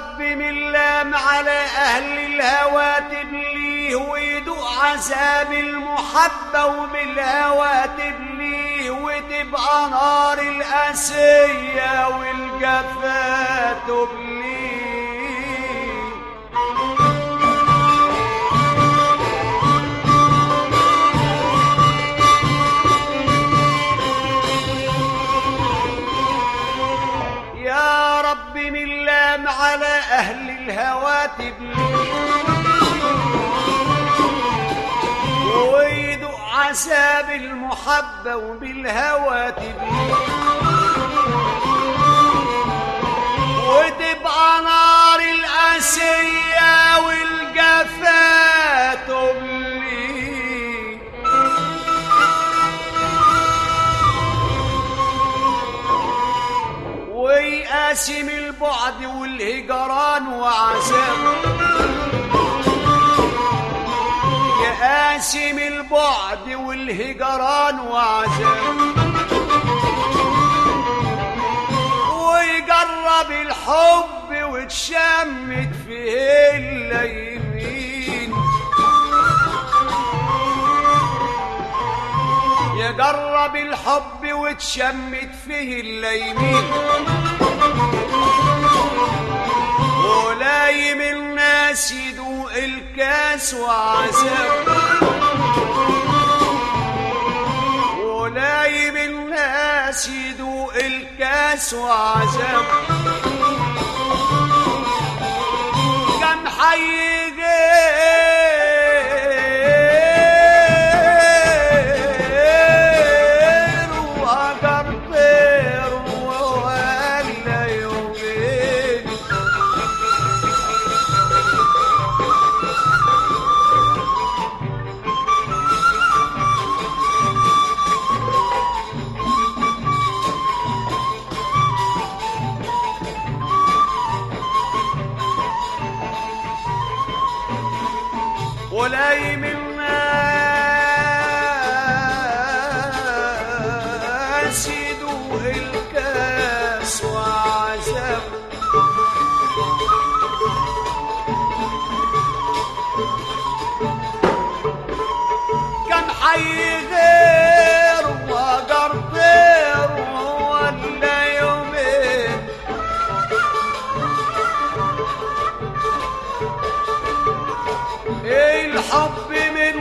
رب من لام على أهل الهوى تبليه ويدوق عذاب المحبة وبالهوى تبليه وتبقى نار الأسية والجفا تبليه. يا رب من لام على أهل الهوى تبليه ويدوق عذاب المحبة وبالهوى تبليه وتبقى نار الأسية والجفا تبليه. ويقاسم البعد والهجران وعذاب يقاسم البعد والهجران وعذاب ويجرب الحب وتشمت فيه الليمين يجرب الحب وتشمت فيه الليمين ولايم الناس يدوق الكاس وعذاب ولايم الناس يدوق الكاس وعذاب كم حي ولايم الناس يدوق الكاس وعذاب كم حي غير وهجر طير ولا يومين الحب من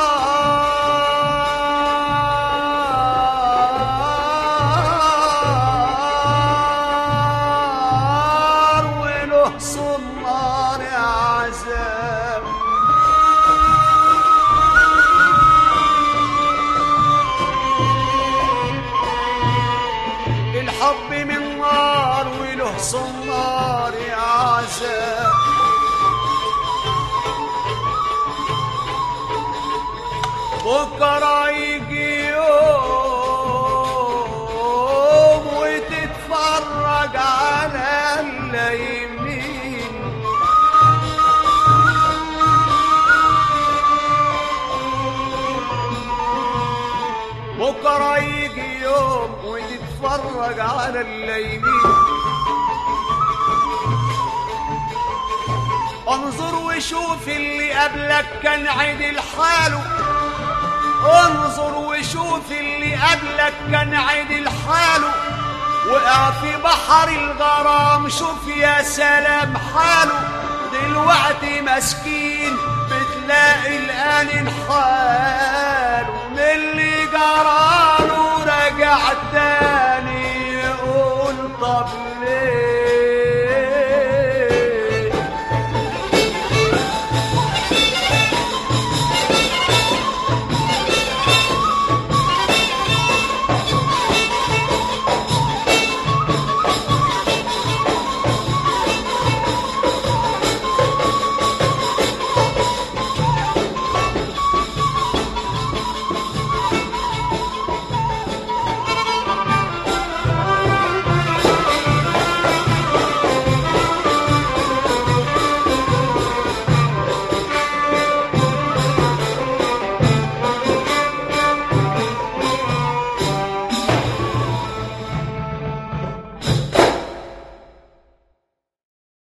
نار وله صنار عذاب الحب من نار وله صنار عذاب بكرة يجي يوم وتتفرج على الليمين بكرة يجي يوم وتتفرج على الليمين انظر وشوف اللي قبلك كان عدل حاله انظر وشوف اللي قبلك كان عدل حاله وقع في بحر الغرام شوف يا سلام حاله دلوقتي مسكين بتلاقي الآن حاله من اللي جراله رجع تاني